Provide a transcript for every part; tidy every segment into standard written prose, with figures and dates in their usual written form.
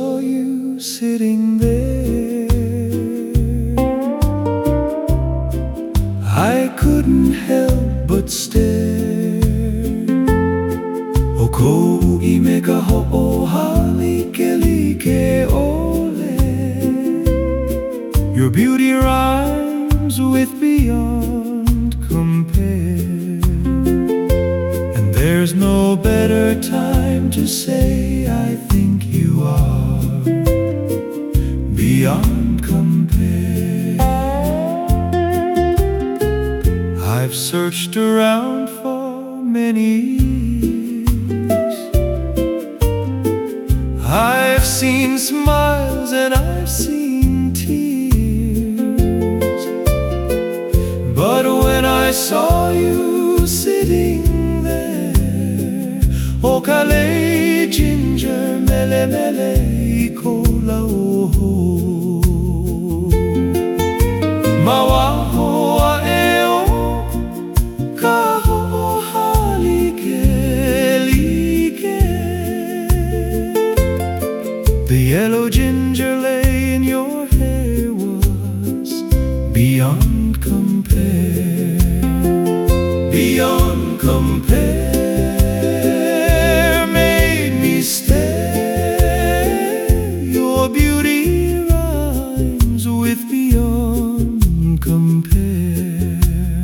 saw you sitting there, I couldn't help but stare. O ko'ime ka ho'ohali ke like ole. Your beauty rhymes with beyond compare, and there's no better time to say I think you are beyond compare. I've searched around for many years, I've seen smiles and I've seen tears, but when I saw you sitting there, o kale ginger mele mele ikola oho, mawaho aeo ka ho'ohali ke like. The yellow ginger lay in your hair was beyond compare, beyond compare, made me stare. Your beauty rhymes with beyond compare.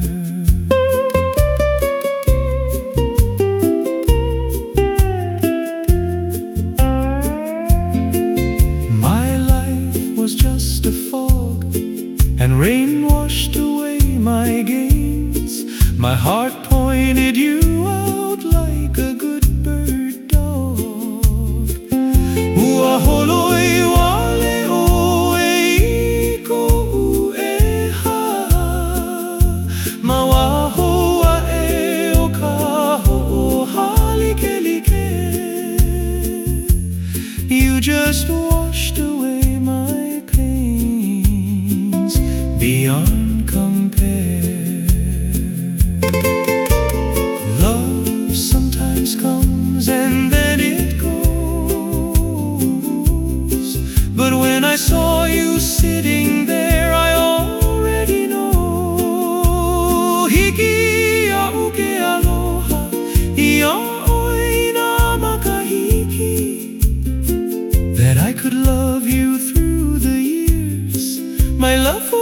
My life was just a fog, and rain washed away my gains. My heart pointed you out like a good bird dog. Ua holoi wale o e iko ueha, mawaho a e o ka ho'ohali ke like. You just washed away my pains beyond compare. Love sometimes comes and then it goes, but when I saw you sitting there, I already know. Hiki a uke aloha, ia oina makahiki, that I could love you through the years. My love for